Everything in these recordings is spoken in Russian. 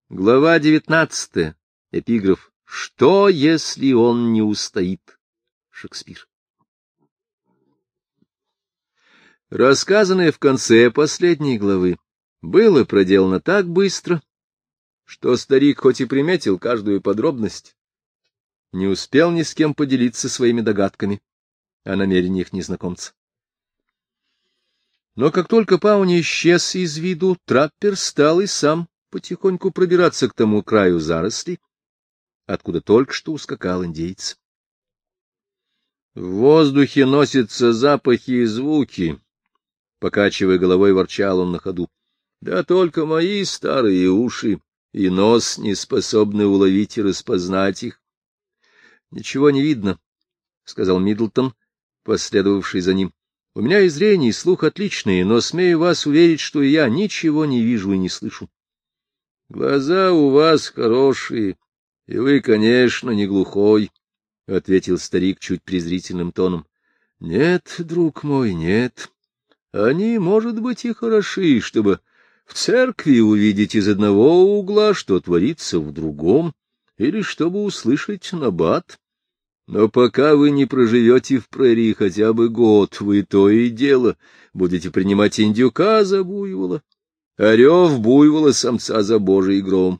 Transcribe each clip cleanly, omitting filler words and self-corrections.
Глава 19. Эпиграф. Что, если он не устоит? Шекспир. Рассказанное в конце последней главы было проделано так быстро, что старик, хоть и приметил каждую подробность, не успел ни с кем поделиться своими догадками о намерениях незнакомца. Но как только Пауни исчез из виду, траппер стал и сам потихоньку пробираться к тому краю зарослей, откуда только что ускакал индейец. В воздухе носятся запахи и звуки, покачивая головой, ворчал он на ходу. Да только мои старые уши и нос не способны уловить и распознать их. — Ничего не видно, — сказал Миддлтон, последовавший за ним. — У меня и зрение, и слух отличные, но смею вас уверить, что я ничего не вижу и не слышу. — Глаза у вас хорошие, и вы, конечно, не глухой, — ответил старик чуть презрительным тоном. — Нет, друг мой, нет. Они, может быть, и хороши, чтобы в церкви увидеть из одного угла, что творится в другом, или чтобы услышать набат. Но пока вы не проживете в прерии хотя бы год, вы то и дело будете принимать индюка за буйвола, а рев буйвола самца за божий гром.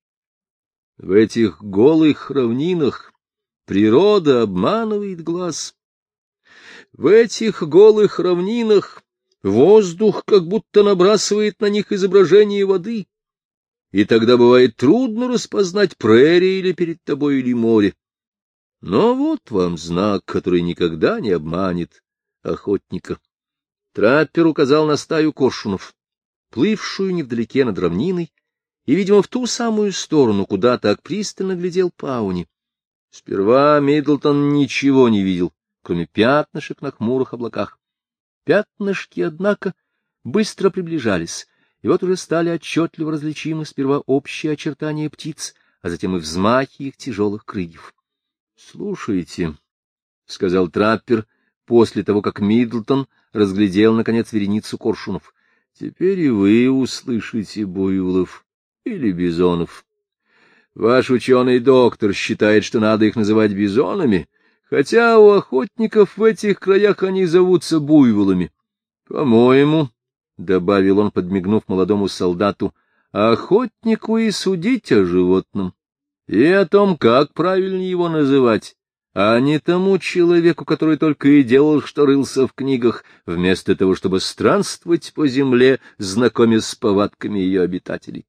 В этих голых равнинах природа обманывает глаз. В этих голых равнинах воздух как будто набрасывает на них изображение воды, и тогда бывает трудно распознать прерии или перед тобой или море. Но вот вам знак, который никогда не обманет охотника. Траппер указал на стаю коршунов, плывшую невдалеке над равниной, и, видимо, в ту самую сторону, куда так пристально глядел Пауни. Сперва Миддлтон ничего не видел, кроме пятнышек на хмурых облаках. Пятнышки, однако, быстро приближались, и вот уже стали отчетливо различимы сперва общие очертания птиц, а затем и взмахи их тяжелых крыльев. — Слушайте, — сказал траппер после того, как Миддлтон разглядел, наконец, вереницу коршунов, — теперь и вы услышите буйволов или бизонов. Ваш ученый-доктор считает, что надо их называть бизонами, хотя у охотников в этих краях они зовутся буйволами. По-моему, — добавил он, подмигнув молодому солдату, — охотнику и судить о животном, и о том, как правильно его называть, а не тому человеку, который только и делал, что рылся в книгах, вместо того, чтобы странствовать по земле, знакомясь с повадками ее обитателей.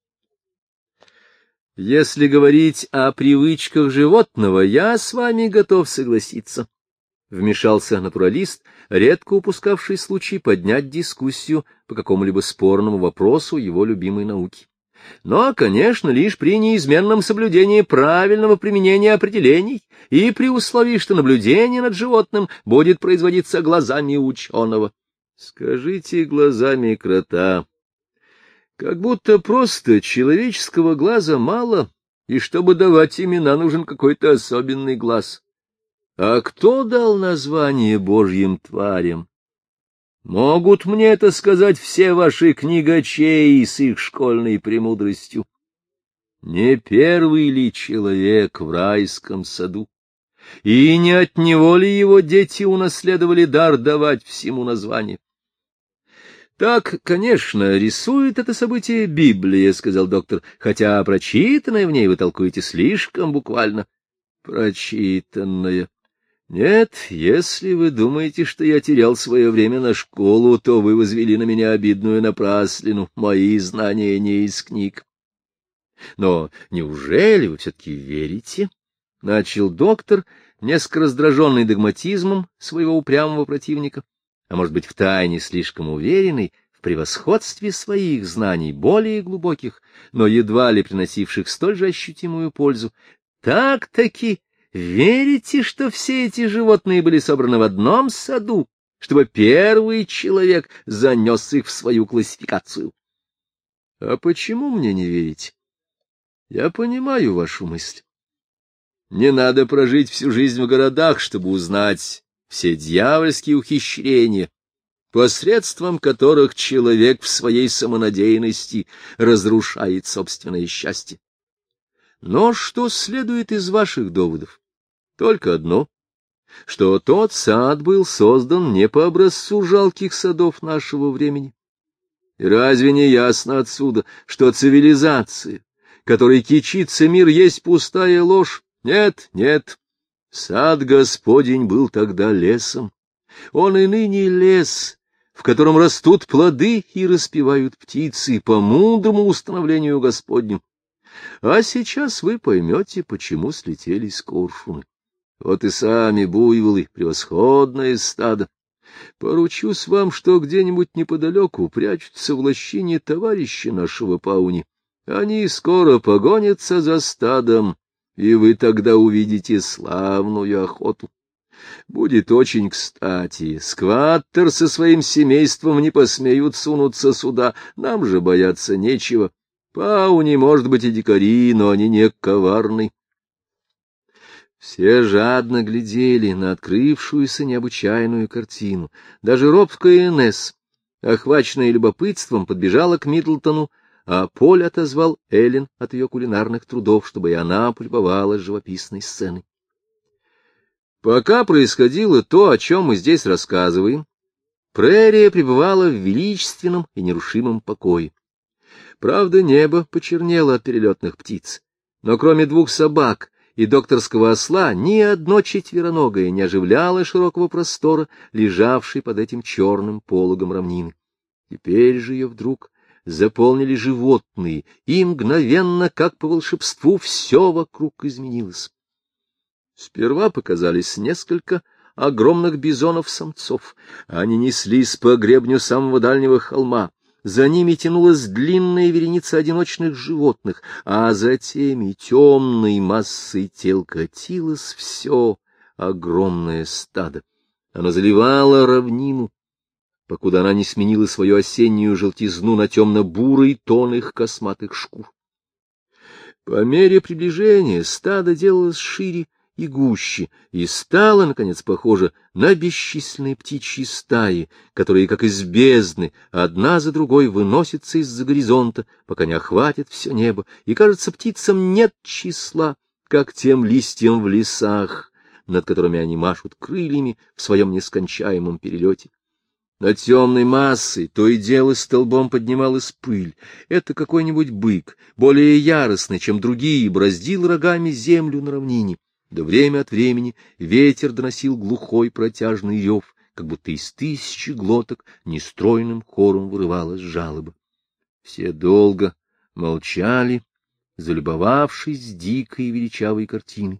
Если говорить о привычках животного, я с вами готов согласиться, — вмешался натуралист, редко упускавший случай поднять дискуссию по какому-либо спорному вопросу его любимой науки. Но, конечно, лишь при неизменном соблюдении правильного применения определений и при условии, что наблюдение над животным будет производиться глазами ученого. Скажите глазами крота. Как будто просто человеческого глаза мало, и чтобы давать имена, нужен какой-то особенный глаз. А кто дал название Божьим тварям? Могут мне это сказать все ваши книгачеи с их школьной премудростью? Не первый ли человек в райском саду? И не от него ли его дети унаследовали дар давать всему название? Так, конечно, рисует это событие Библия, — сказал доктор, — хотя прочитанное в ней вы толкуете слишком буквально. Прочитанное. Нет, если вы думаете, что я терял свое время на школу, то вы возвели на меня обидную напраслину. Мои знания не из книг. Но неужели вы все-таки верите? — начал доктор, несколько раздраженный догматизмом своего упрямого противника, а может быть, втайне слишком уверенный в превосходстве своих знаний, более глубоких, но едва ли приносивших столь же ощутимую пользу. Так-таки верите, что все эти животные были собраны в одном саду, чтобы первый человек занес их в свою классификацию? А почему мне не верить? Я понимаю вашу мысль. Не надо прожить всю жизнь в городах, чтобы узнать все дьявольские ухищрения, посредством которых человек в своей самонадеянности разрушает собственное счастье. Но что следует из ваших доводов? Только одно, что тот сад был создан не по образцу жалких садов нашего времени. И разве не ясно отсюда, что цивилизация, которой кичится мир, есть пустая ложь? Нет, нет, сад Господень был тогда лесом. Он и ныне лес, в котором растут плоды и распевают птицы по мудрому установлению Господню. А сейчас вы поймете, почему слетелись коршуны. Вот и сами буйволы, превосходное стадо. Поручусь вам, что где-нибудь неподалеку прячутся в лощине товарищи нашего Пауни. Они скоро погонятся за стадом, и вы тогда увидите славную охоту. Будет очень кстати. Скваттер со своим семейством не посмеют сунуться сюда, нам же бояться нечего. Пауни, может быть, и дикари, но они не коварны. Все жадно глядели на открывшуюся необычайную картину. Даже робкая Инесс, охваченная любопытством, подбежала к Миддлтону, а Поль отозвал Эллен от ее кулинарных трудов, чтобы и она полюбовалась живописной сценой. Пока происходило то, о чем мы здесь рассказываем, прерия пребывала в величественном и нерушимом покое. Правда, небо почернело от перелетных птиц, но кроме 2 собак и докторского осла ни одно четвероногое не оживляло широкого простора, лежавшей под этим черным пологом равнины. Теперь же ее вдруг заполнили животные, и мгновенно, как по волшебству, все вокруг изменилось. Сперва показались несколько огромных бизонов-самцов. Они неслись по гребню самого дальнего холма. За ними тянулась длинная вереница одиночных животных, а за теми темной массой тел катилось все огромное стадо. Оно заливало равнину, покуда она не сменила свою осеннюю желтизну на темно-бурый тон их косматых шкур. По мере приближения стадо делалось шире и гуще, и стало, наконец, похоже на бесчисленные птичьи стаи, которые, как из бездны, одна за другой выносятся из-за горизонта, пока не охватит все небо, и, кажется, птицам нет числа, как тем листьям в лесах, над которыми они машут крыльями в своем нескончаемом перелете. Над темной массой то и дело столбом поднималась пыль. Это какой-нибудь бык, более яростный, чем другие, бороздил рогами землю на равнине. Да время от времени ветер доносил глухой протяжный рев, как будто из 1000 глоток нестройным хором вырывалась жалоба. Все долго молчали, залюбовавшись дикой и величавой картиной.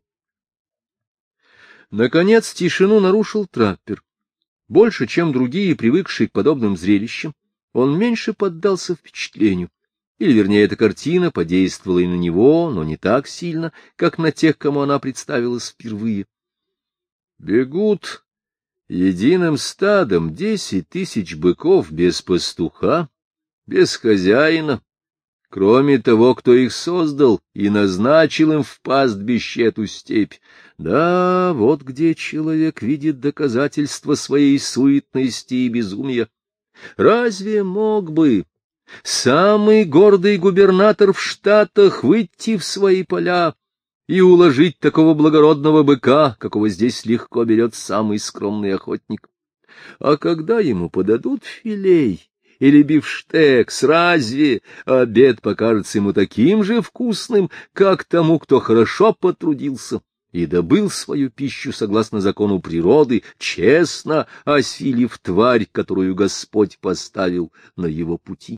Наконец тишину нарушил траппер. Больше, чем другие, привыкшие к подобным зрелищам, он меньше поддался впечатлению. Или, вернее, эта картина подействовала и на него, но не так сильно, как на тех, кому она представилась впервые. Бегут единым стадом 10 000 быков без пастуха, без хозяина, кроме того, кто их создал и назначил им в пастбище эту степь. Да, вот где человек видит доказательства своей суетности и безумия. Разве мог бы самый гордый губернатор в Штатах выйти в свои поля и уложить такого благородного быка, какого здесь легко берет самый скромный охотник? А когда ему подадут филей или бифштекс, разве обед покажется ему таким же вкусным, как тому, кто хорошо потрудился и добыл свою пищу согласно закону природы, честно осилив тварь, которую Господь поставил на его пути?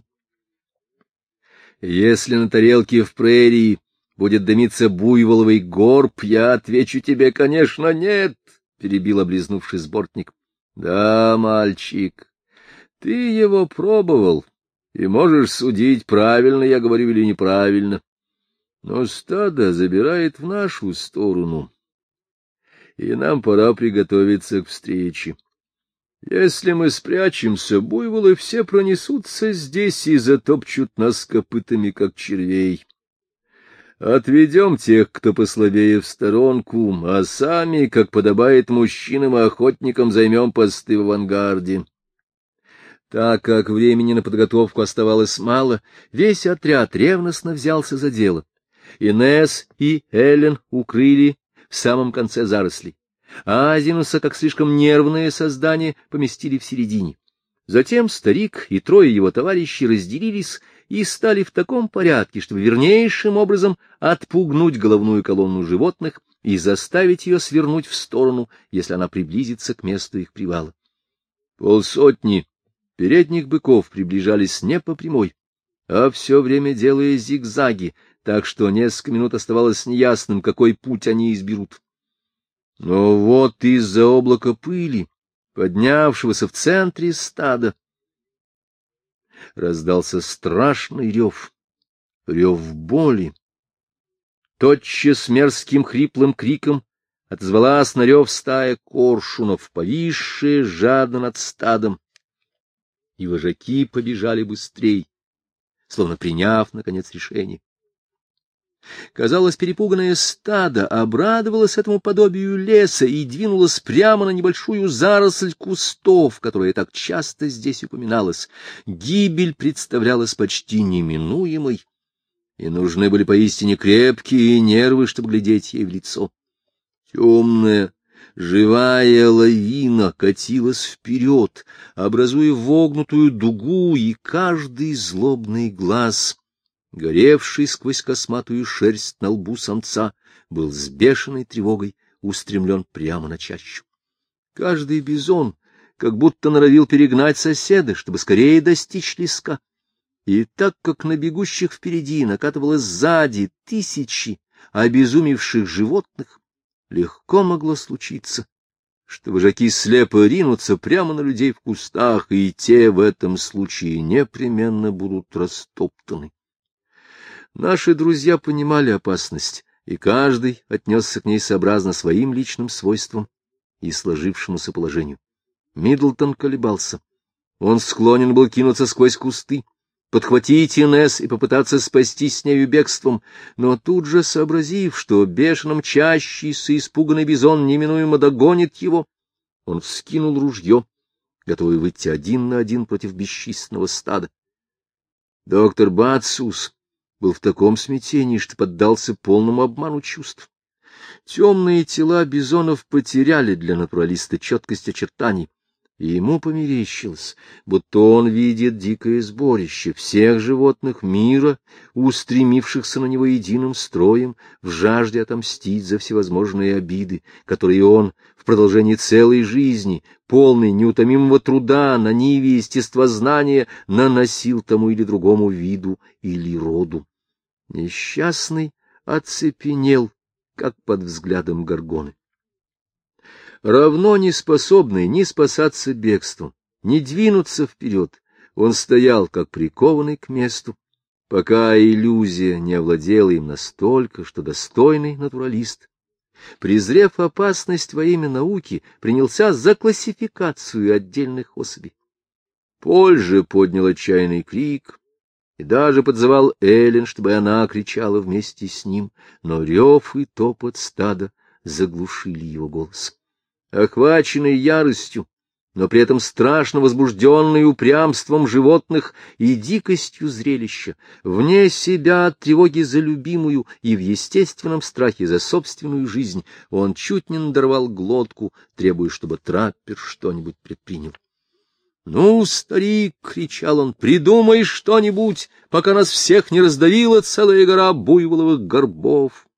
Если на тарелке в прерии будет дымиться буйволовый горб, я отвечу тебе, конечно, нет, — перебил, облизнувшись, бортник. — Да, мальчик, ты его пробовал, и можешь судить, правильно я говорю или неправильно. Но стадо забирает в нашу сторону, и нам пора приготовиться к встрече. Если мы спрячемся, буйволы все пронесутся здесь и затопчут нас копытами, как червей. Отведем тех, кто послабее, в сторонку, а сами, как подобает мужчинам и охотникам, займем посты в авангарде. Так как времени на подготовку оставалось мало, весь отряд ревностно взялся за дело. Инесс и Эллен укрыли в самом конце зарослей, а Азинуса, как слишком нервное создание, поместили в середине. Затем старик и трое его товарищей разделились и стали в таком порядке, чтобы вернейшим образом отпугнуть головную колонну животных и заставить ее свернуть в сторону, если она приблизится к месту их привала. Полсотни передних быков приближались не по прямой, а все время делая зигзаги, так что несколько минут оставалось неясным, какой путь они изберут. Но вот из-за облака пыли, поднявшегося в центре стада, раздался страшный рев, рев боли. Тотчас мерзким хриплым криком отозвалась на рев стая коршунов, повисшая жадно над стадом, и вожаки побежали быстрей, словно приняв, наконец, решение. Казалось, перепуганное стадо обрадовалось этому подобию леса и двинулось прямо на небольшую заросль кустов, которая так часто здесь упоминалась. Гибель представлялась почти неминуемой, и нужны были поистине крепкие нервы, чтобы глядеть ей в лицо. Темная, живая лавина катилась вперед, образуя вогнутую дугу, и каждый злобный глаз, горевший сквозь косматую шерсть на лбу самца, был с бешеной тревогой устремлен прямо на чащу. Каждый бизон как будто норовил перегнать соседа, чтобы скорее достичь леска. И так как на бегущих впереди накатывалось сзади тысячи обезумевших животных, легко могло случиться, что вожаки слепо ринутся прямо на людей в кустах, и те в этом случае непременно будут растоптаны. Наши друзья понимали опасность, и каждый отнесся к ней сообразно своим личным свойствам и сложившемуся положению. Миддлтон колебался. Он склонен был кинуться сквозь кусты, подхватить Инесс и попытаться спастись с нею бегством, но тут же, сообразив, что бешено мчащийся испуганный бизон неминуемо догонит его, он вскинул ружье, готовый выйти один на один против бесчисленного стада. Доктор Бацус был в таком смятении, что поддался полному обману чувств. Темные тела бизонов потеряли для натуралиста четкость очертаний, и ему померещилось, будто он видит дикое сборище всех животных мира, устремившихся на него единым строем в жажде отомстить за всевозможные обиды, которые он в продолжении целой жизни, полный неутомимого труда на ниве естествознания, наносил тому или другому виду или роду. Несчастный оцепенел, как под взглядом Горгоны. Равно не способный ни спасаться бегством, ни двинуться вперед, он стоял, как прикованный к месту, пока иллюзия не овладела им настолько, что достойный натуралист, презрев опасность во имя науки, принялся за классификацию отдельных особей. Поль же поднял отчаянный крик и даже подзывал Эллен, чтобы она кричала вместе с ним, но рев и топот стада заглушили его голос. Охваченный яростью, но при этом страшно возбужденный упрямством животных и дикостью зрелища, вне себя от тревоги за любимую и в естественном страхе за собственную жизнь, он чуть не надорвал глотку, требуя, чтобы траппер что-нибудь предпринял. — Ну, старик, — кричал он, — придумай что-нибудь, пока нас всех не раздавила целая гора буйволовых горбов.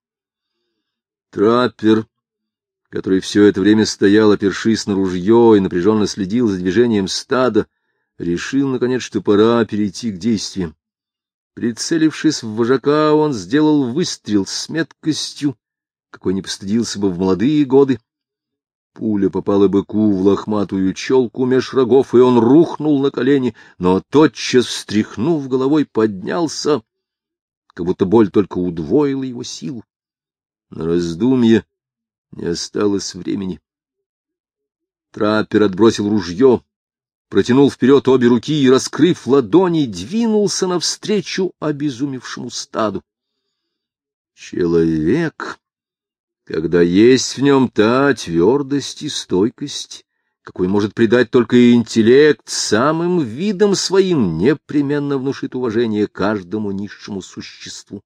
Траппер, который все это время стоял, опершись на ружье, и напряженно следил за движением стада, решил, наконец, что пора перейти к действиям. Прицелившись в вожака, он сделал выстрел с меткостью, какой не постыдился бы в молодые годы. Пуля попала быку в лохматую челку меж рогов, и он рухнул на колени, но тотчас, встряхнув головой, поднялся, как будто боль только удвоила его силу. На раздумье не осталось времени. Траппер отбросил ружье, протянул вперед обе руки и, раскрыв ладони, двинулся навстречу обезумевшему стаду. Человек, когда есть в нем та твердость и стойкость, какой может придать только интеллект, самым видом своим непременно внушит уважение каждому низшему существу.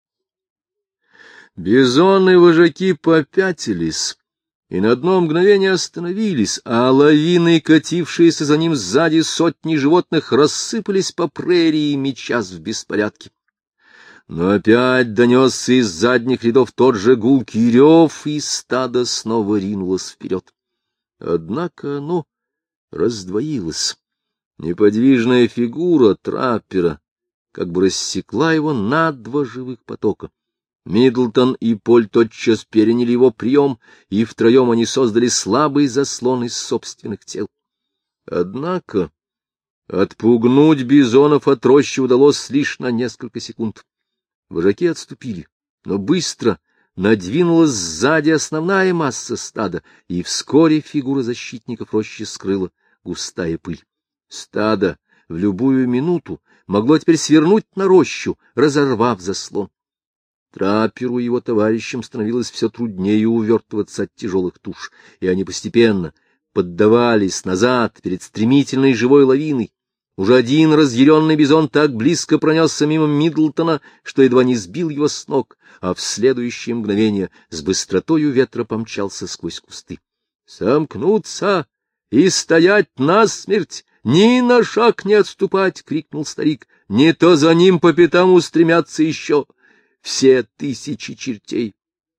Бизоны-вожаки попятились и на одно мгновение остановились, а лавины, катившиеся за ним сзади сотни животных, рассыпались по прерии, мечась в беспорядке. Но опять донесся из задних рядов тот же гулкий рев, и стадо снова ринулось вперед. Однако оно раздвоилось. Неподвижная фигура траппера как бы рассекла его на два живых потока. Миддлтон и Поль тотчас переняли его прием, и втроем они создали слабый заслон из собственных тел. Однако отпугнуть бизонов от рощи удалось лишь на несколько секунд. Вожаки отступили, но быстро надвинулась сзади основная масса стада, и вскоре фигура защитников рощи скрыла густая пыль. Стадо в любую минуту могло теперь свернуть на рощу, разорвав заслон. Трапперу и его товарищам становилось все труднее увертываться от тяжелых туш, и они постепенно поддавались назад перед стремительной живой лавиной. Уже один разъяренный бизон так близко пронесся мимо Миддлтона, что едва не сбил его с ног, а в следующее мгновение с быстротою ветра помчался сквозь кусты. — Сомкнуться и стоять насмерть! Ни на шаг не отступать! — крикнул старик. — Не то за ним по пятам устремятся еще все тысячи чертей.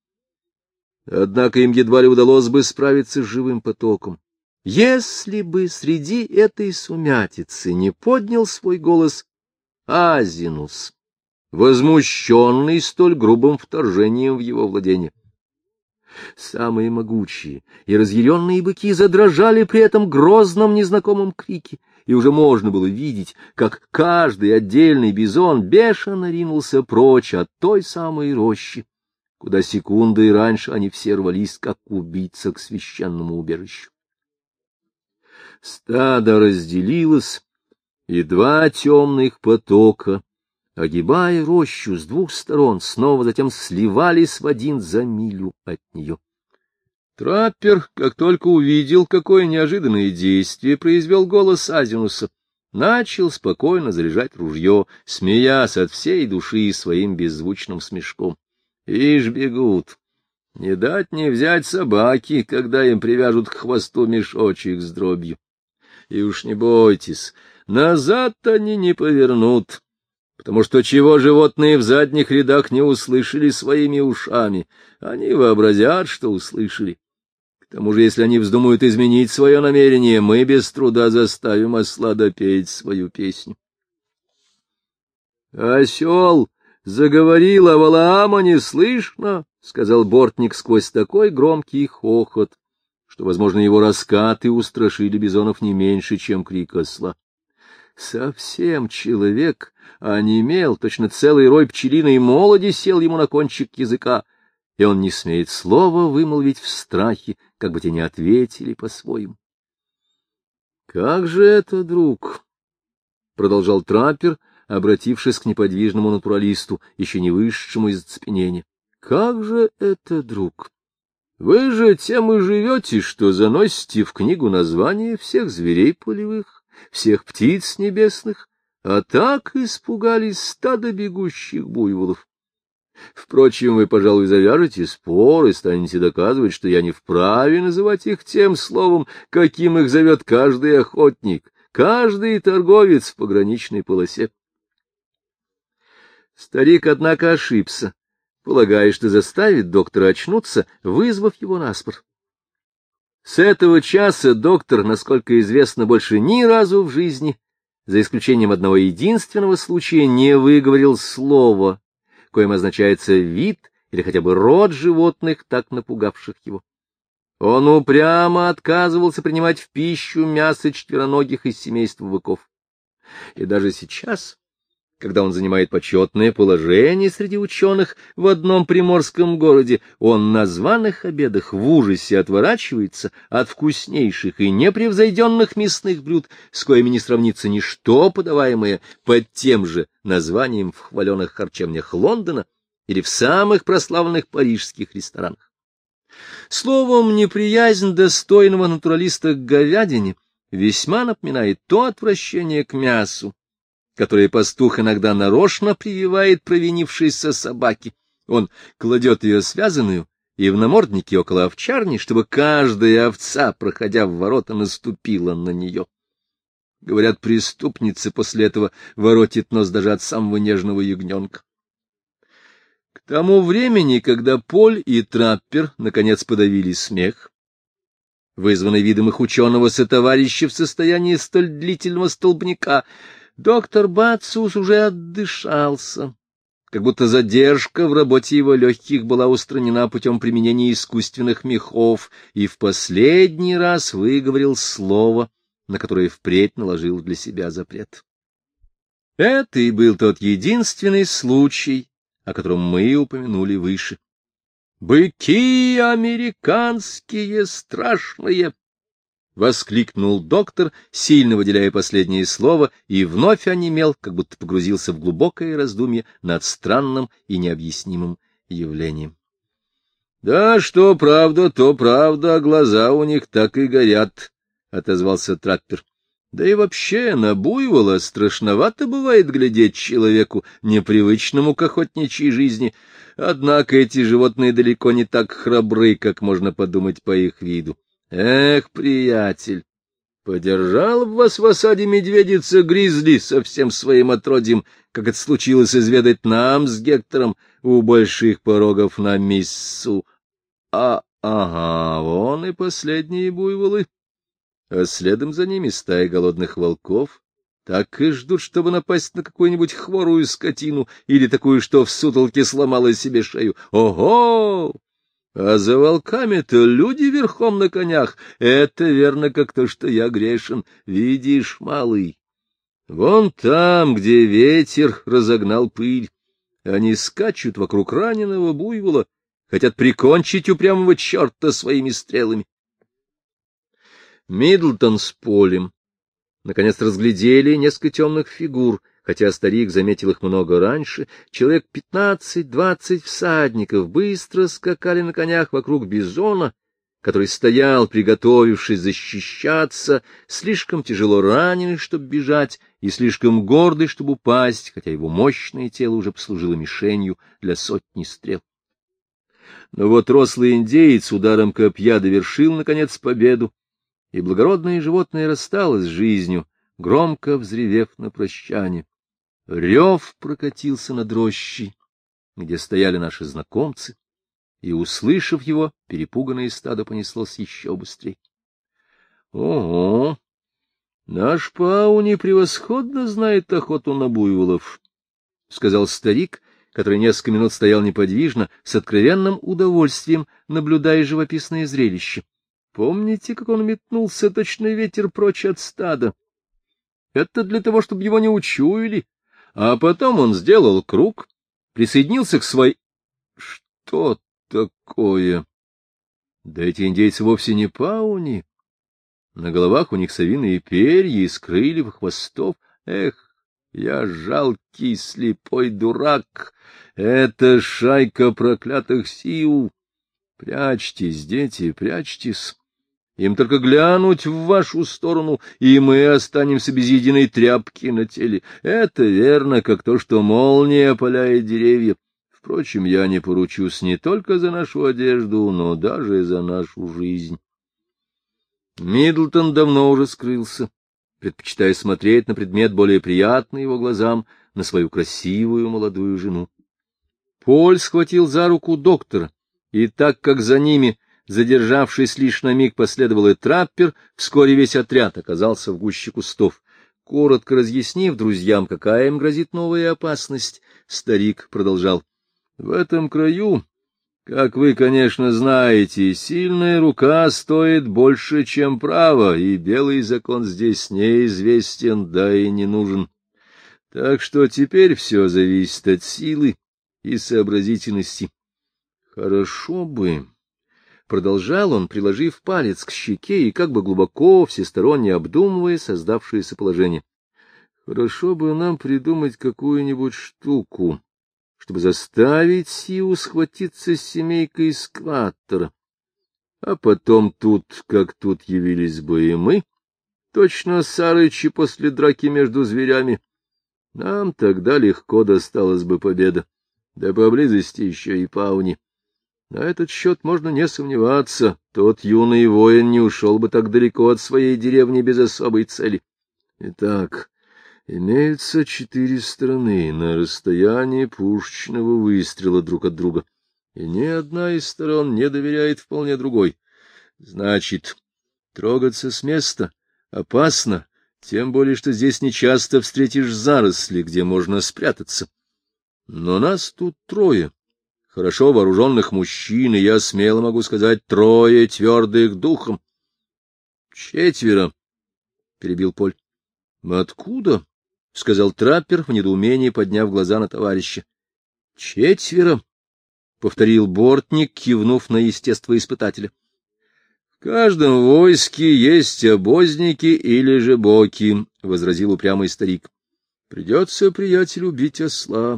Однако им едва ли удалось бы справиться с живым потоком, если бы среди этой сумятицы не поднял свой голос Азинус, возмущенный столь грубым вторжением в его владение. Самые могучие и разъяренные быки задрожали при этом грозном незнакомом крике, и уже можно было видеть, как каждый отдельный бизон бешено ринулся прочь от той самой рощи, куда секундой раньше они все рвались, как убийца, к священному убежищу. Стадо разделилось, и два темных потока, огибая рощу с двух сторон, снова затем сливались в один за милю от нее. Траппер, как только увидел, какое неожиданное действие произвел голос Азинуса, начал спокойно заряжать ружье, смеясь от всей души своим беззвучным смешком. Ишь бегут! Не дать не взять собаки, когда им привяжут к хвосту мешочек с дробью. И уж не бойтесь, назад они не повернут, потому что чего животные в задних рядах не услышали своими ушами, они вообразят, что услышали. К тому же, если они вздумают изменить свое намерение, мы без труда заставим осла допеть свою песню. Осел заговорил, а Валаама не слышно, — сказал бортник сквозь такой громкий хохот, что, возможно, его раскаты устрашили бизонов не меньше, чем крик осла. Совсем человек онемел, точно целый рой пчелиной молоди сел ему на кончик языка, и он не смеет слова вымолвить в страхе, как бы те не ответили по-своему. — Как же это, друг? — продолжал траппер, обратившись к неподвижному натуралисту, еще не вышедшему из оцепенения. — Как же это, друг? Вы же тем и живете, что заносите в книгу названия всех зверей полевых, всех птиц небесных, а так испугались стада бегущих буйволов. Впрочем, вы, пожалуй, завяжете спор и станете доказывать, что я не вправе называть их тем словом, каким их зовет каждый охотник, каждый торговец в пограничной полосе. Старик, однако, ошибся, полагая, что заставит доктора очнуться, вызвав его наспор. С этого часа доктор, насколько известно, больше ни разу в жизни, за исключением одного единственного случая, не выговорил слова, коим означается вид или хотя бы род животных, так напугавших его. Он упрямо отказывался принимать в пищу мясо четвероногих из семейства быков. И даже сейчас, когда он занимает почетное положение среди ученых в одном приморском городе, он на званых обедах в ужасе отворачивается от вкуснейших и непревзойденных мясных блюд, с коими не сравнится ничто, подаваемое под тем же названием в хваленых харчевнях Лондона или в самых прославленных парижских ресторанах. Словом, неприязнь достойного натуралиста к говядине весьма напоминает то отвращение к мясу, которое пастух иногда нарочно прививает провинившейся собаке. Он кладет ее связанную и в наморднике около овчарни, чтобы каждая овца, проходя в ворота, наступила на нее. Говорят, преступница после этого воротит нос даже от самого нежного ягненка. К тому времени, когда Поль и Траппер наконец подавили смех, вызванный видом их ученого-сотоварища в состоянии столь длительного столбняка, доктор Бациус уже отдышался, как будто задержка в работе его легких была устранена путем применения искусственных мехов, и в последний раз выговорил слово, на которое впредь наложил для себя запрет. Это и был тот единственный случай, о котором мы упомянули выше. «Быки американские страшные!» — воскликнул доктор, сильно выделяя последнее слово, и вновь онемел, как будто погрузился в глубокое раздумье над странным и необъяснимым явлением. — Да, что правда, то правда, глаза у них так и горят, — отозвался Траппер. — Да и вообще на буйвола страшновато бывает глядеть человеку, непривычному к охотничьей жизни, однако эти животные далеко не так храбры, как можно подумать по их виду. Эх, приятель, подержал бы вас в осаде медведица-гризли со всем своим отродьем, как это случилось изведать нам с Гектором у больших порогов на Миссу. Ага, вон и последние буйволы, а следом за ними стая голодных волков, так и ждут, чтобы напасть на какую-нибудь хворую скотину или такую, что в сутолке сломала себе шею. Ого! А за волками-то люди верхом на конях. Это верно, как то, что я грешен. Видишь, малый, вон там, где ветер разогнал пыль, они скачут вокруг раненого буйвола, хотят прикончить упрямого черта своими стрелами. Миддлтон с Полем наконец разглядели несколько темных фигур, хотя старик заметил их много раньше. Человек 15-20 всадников быстро скакали на конях вокруг бизона, который стоял, приготовившись защищаться, слишком тяжело раненый, чтобы бежать, и слишком гордый, чтобы упасть, хотя его мощное тело уже послужило мишенью для сотни стрел. Но вот рослый индеец ударом копья довершил, наконец, победу, и благородное животное рассталось с жизнью, громко взревев на прощание. Рев прокатился над рощей, где стояли наши знакомцы, и, услышав его, перепуганное стадо понеслось еще быстрее. — Ого! Наш Пауни превосходно знает охоту на буйволов, — сказал старик, который несколько минут стоял неподвижно, с откровенным удовольствием, наблюдая живописное зрелище. Помните, как он метнулся точно ветер прочь от стада? Это для того, чтобы его не учуяли. А потом он сделал круг, присоединился к своей... Что такое? Да эти индейцы вовсе не пауни. На головах у них совиные перья из крыльев и хвостов. Эх, я жалкий слепой дурак. Это шайка проклятых сиу. Прячьтесь, дети, прячьтесь. Им только глянуть в вашу сторону, и мы останемся без единой тряпки на теле. Это верно, как то, что молния опаляет деревья. Впрочем, я не поручусь не только за нашу одежду, но даже и за нашу жизнь. Миддлтон давно уже скрылся, предпочитая смотреть на предмет более приятный его глазам, на свою красивую молодую жену. Поль схватил за руку доктора, и так как за ними, задержавшись лишь на миг, последовал и Траппер, вскоре весь отряд оказался в гуще кустов. Коротко разъяснив друзьям, какая им грозит новая опасность, старик продолжал. — В этом краю, как вы, конечно, знаете, сильная рука стоит больше, чем право, и белый закон здесь неизвестен, да и не нужен. Так что теперь все зависит от силы и сообразительности. Хорошо бы... Продолжал он, приложив палец к щеке и как бы глубоко, всесторонне обдумывая создавшееся положение. Хорошо бы нам придумать какую-нибудь штуку, чтобы заставить Сиу схватиться с семейкой Скваттера. А потом тут, как тут явились бы и мы, точно сарычи после драки между зверями, нам тогда легко досталась бы победа, да поблизости еще и Пауни. На этот счет можно не сомневаться, тот юный воин не ушел бы так далеко от своей деревни без особой цели. Итак, имеются 4 стороны на расстоянии пушечного выстрела друг от друга, и ни одна из сторон не доверяет вполне другой. Значит, трогаться с места опасно, тем более, что здесь нечасто встретишь заросли, где можно спрятаться. Но нас тут 3. Хорошо вооруженных мужчин, и я смело могу сказать, 3 твердых духом. 4, — перебил Поль. — Откуда? — сказал траппер в недоумении, подняв глаза на товарища. — 4, — повторил бортник, кивнув на естествоиспытателя. — В каждом войске есть обозники или же боки, — возразил упрямый старик. — Придется, приятель, убить осла.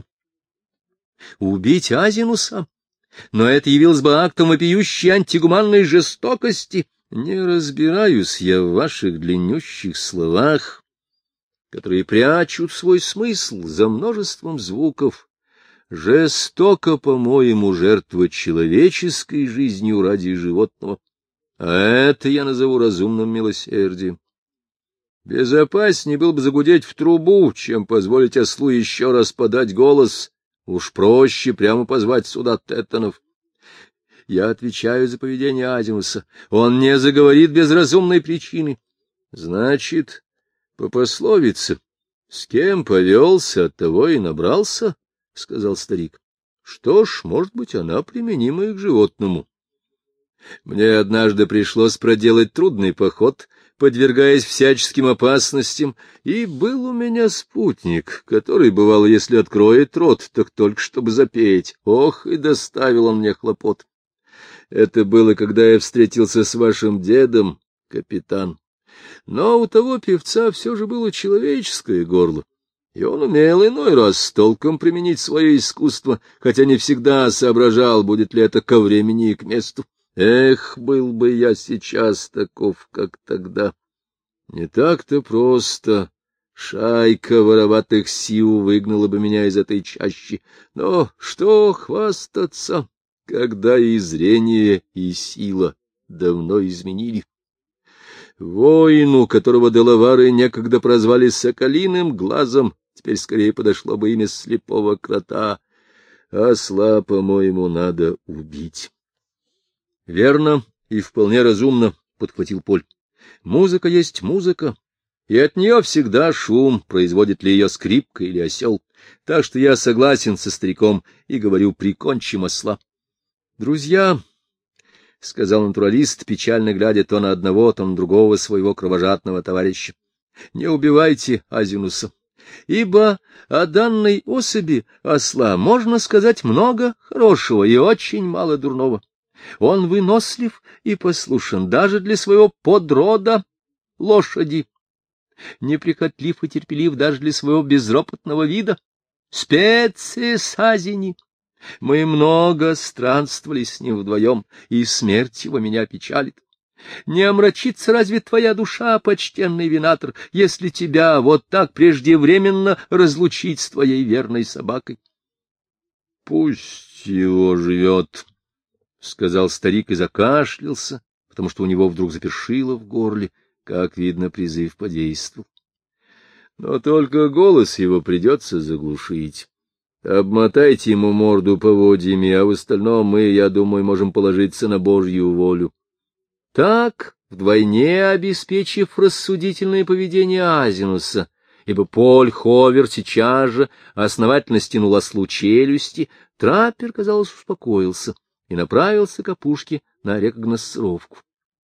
Убить Азинуса? Но это явилось бы актом вопиющей антигуманной жестокости. Не разбираюсь я в ваших длиннющих словах, которые прячут свой смысл за множеством звуков. Жестоко, по-моему, жертва человеческой жизнью ради животного. А это я назову разумным милосердием. Безопаснее было бы загудеть в трубу, чем позволить ослу еще раз подать голос. Уж проще прямо позвать сюда Теттонов. Я отвечаю за поведение Азинуса. Он не заговорит без разумной причины. Значит, по пословице, с кем повелся, от того и набрался, — сказал старик. Что ж, может быть, она применима и к животному. Мне однажды пришлось проделать трудный поход, подвергаясь всяческим опасностям, и был у меня спутник, который, бывало, если откроет рот, так только чтобы запеть. Ох, и доставил он мне хлопот. Это было, когда я встретился с вашим дедом, капитан. Но у того певца все же было человеческое горло, и он умел иной раз с толком применить свое искусство, хотя не всегда соображал, будет ли это ко времени и к месту. Эх, был бы я сейчас таков, как тогда. Не так-то просто. Шайка вороватых сил выгнала бы меня из этой чащи. Но что хвастаться, когда и зрение, и сила давно изменили? Воину, которого делавары некогда прозвали Соколиным глазом, теперь скорее подошло бы имя слепого крота. Осла, по-моему, надо убить. — Верно и вполне разумно, — подхватил Поль. — Музыка есть музыка, и от нее всегда шум, производит ли ее скрипка или осел. Так что я согласен со стариком и говорю, прикончим осла. — Друзья, — сказал натуралист, печально глядя то на одного, то на другого своего кровожадного товарища, — не убивайте Азинуса, ибо о данной особи осла можно сказать много хорошего и очень мало дурного. Он вынослив и послушен даже для своего подрода лошади, неприхотлив и терпелив даже для своего безропотного вида. Специес Азини. Мы много странствовали с ним вдвоем, и смерть его меня печалит. Не омрачится разве твоя душа, почтенный винатор, если тебя вот так преждевременно разлучить с твоей верной собакой? — Пусть его живет, — сказал старик и закашлялся, потому что у него вдруг запершило в горле, как видно, призыв подействовал. Но только голос его придется заглушить. Обмотайте ему морду поводьями, а в остальном мы, я думаю, можем положиться на Божью волю. Так, вдвойне обеспечив рассудительное поведение Азинуса, ибо Поль Ховер сейчас же основательно стянул ослу челюсти, траппер, казалось, успокоился и направился к опушке на рекогносцировку.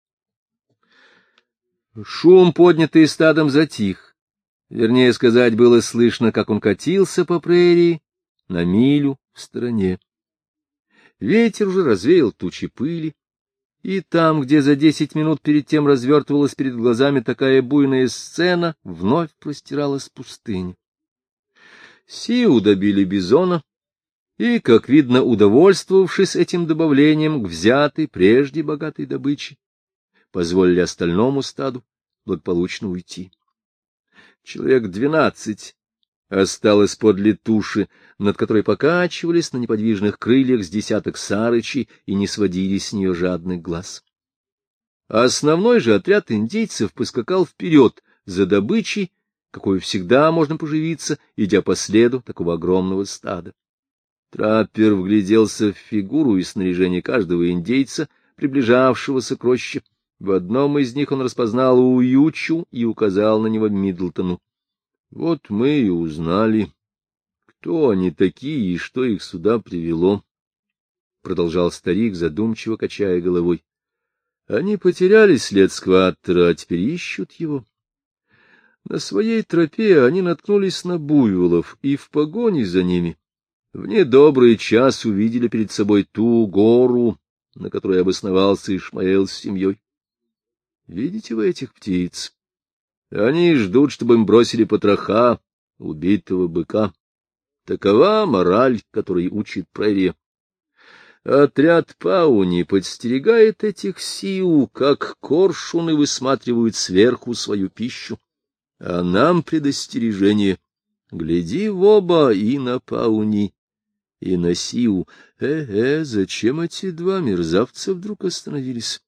Шум, поднятый стадом, затих. Вернее сказать, было слышно, как он катился по прерии на милю в стороне. Ветер уже развеял тучи пыли, и там, где за 10 минут перед тем развертывалась перед глазами такая буйная сцена, вновь простиралась пустыня. Сиу добили бизона и, как видно, удовольствовавшись этим добавлением к взятой прежде богатой добыче, позволили остальному стаду благополучно уйти. Человек 12 осталось подле туши, над которой покачивались на неподвижных крыльях с десяток сарычей и не сводили с нее жадных глаз. А основной же отряд индейцев поскакал вперед за добычей, какой всегда можно поживиться, идя по следу такого огромного стада. Траппер вгляделся в фигуру и снаряжение каждого индейца, приближавшегося к роще. В одном из них он распознал Уючу и указал на него Миддлтону. — Вот мы и узнали, кто они такие и что их сюда привело, — продолжал старик, задумчиво качая головой. — Они потеряли след скваттера, а теперь ищут его. На своей тропе они наткнулись на буйволов, и в погоне за ними в недобрый час увидели перед собой ту гору, на которой обосновался Ишмаэл с семьей. Видите вы этих птиц? Они ждут, чтобы им бросили потроха убитого быка. Такова мораль, которой учит прерия. Отряд Пауни подстерегает этих сиу, как коршуны высматривают сверху свою пищу. А нам предостережение. Гляди в оба, и на Пауни, и на сиу. Зачем эти два мерзавца вдруг остановились?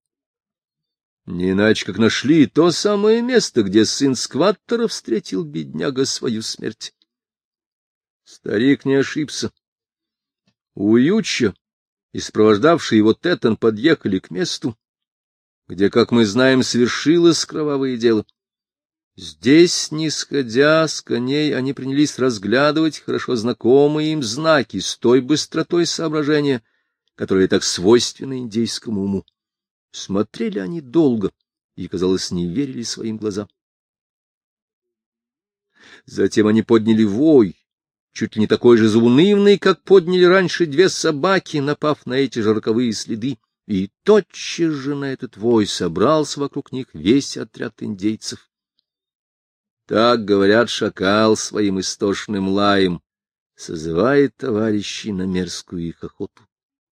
Не иначе, как нашли то самое место, где сын скваттера встретил бедняга свою смерть. Старик не ошибся. Уюча и сопровождавший его Тетон подъехали к месту, где, как мы знаем, свершилось кровавое дело. Здесь, не сходя с коней, они принялись разглядывать хорошо знакомые им знаки с той быстротой соображения, которая так свойственна индейскому уму. Смотрели они долго и, казалось, не верили своим глазам. Затем они подняли вой, чуть ли не такой же заунывный, как подняли раньше две собаки, напав на эти же роковые следы, и тотчас же на этот вой собрался вокруг них весь отряд индейцев. Так, говорят, шакал своим истошным лаем созывает товарищей на мерзкую их охоту.